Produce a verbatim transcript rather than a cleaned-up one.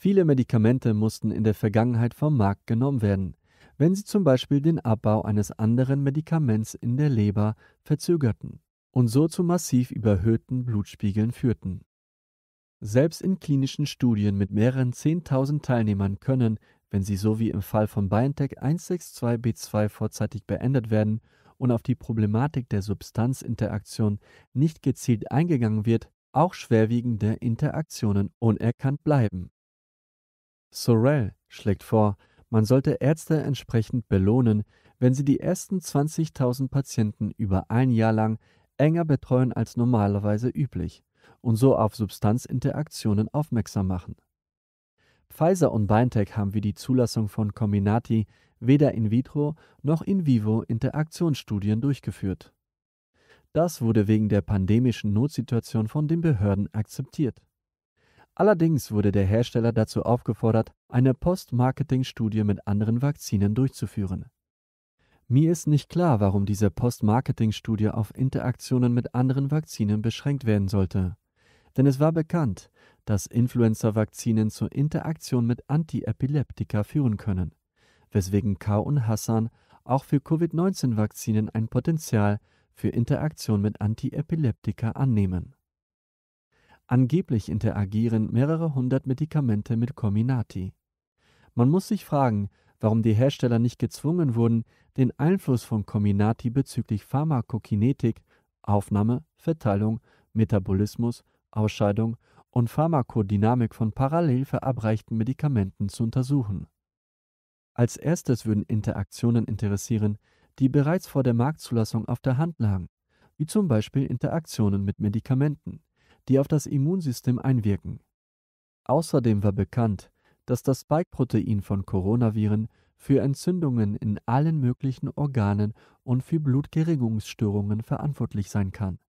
Viele Medikamente mussten in der Vergangenheit vom Markt genommen werden, wenn sie zum Beispiel den Abbau eines anderen Medikaments in der Leber verzögerten und so zu massiv überhöhten Blutspiegeln führten. Selbst in klinischen Studien mit mehreren zehntausend Teilnehmern können, wenn sie so wie im Fall von BioNTech eins sechs zwei B zwei vorzeitig beendet werden und auf die Problematik der Substanzinteraktion nicht gezielt eingegangen wird, auch schwerwiegende Interaktionen unerkannt bleiben. Sorrell schlägt vor, man sollte Ärzte entsprechend belohnen, wenn sie die ersten zwanzigtausend Patienten über ein Jahr lang enger betreuen als normalerweise üblich und so auf Substanzinteraktionen aufmerksam machen. Pfizer und BioNTech haben wie die Zulassung von Comirnaty weder in vitro noch in vivo Interaktionsstudien durchgeführt. Das wurde wegen der pandemischen Notsituation von den Behörden akzeptiert. Allerdings wurde der Hersteller dazu aufgefordert, eine Post-Marketing-Studie mit anderen Vakzinen durchzuführen. Mir ist nicht klar, warum diese Post-Marketing-Studie auf Interaktionen mit anderen Vakzinen beschränkt werden sollte. Denn es war bekannt, dass Influenza-Vakzinen zur Interaktion mit Antiepileptika führen können, weswegen Kau und Hassan auch für Covid neunzehn Vakzinen ein Potenzial für Interaktion mit Antiepileptika annehmen. Angeblich interagieren mehrere hundert Medikamente mit Comirnaty. Man muss sich fragen, warum die Hersteller nicht gezwungen wurden, den Einfluss von Comirnaty bezüglich Pharmakokinetik, Aufnahme, Verteilung, Metabolismus, Ausscheidung und Pharmakodynamik von parallel verabreichten Medikamenten zu untersuchen. Als erstes würden Interaktionen interessieren, die bereits vor der Marktzulassung auf der Hand lagen, wie zum Beispiel Interaktionen mit Medikamenten, die auf das Immunsystem einwirken. Außerdem war bekannt, dass das Spike-Protein von Coronaviren für Entzündungen in allen möglichen Organen und für Blutgerinnungsstörungen verantwortlich sein kann.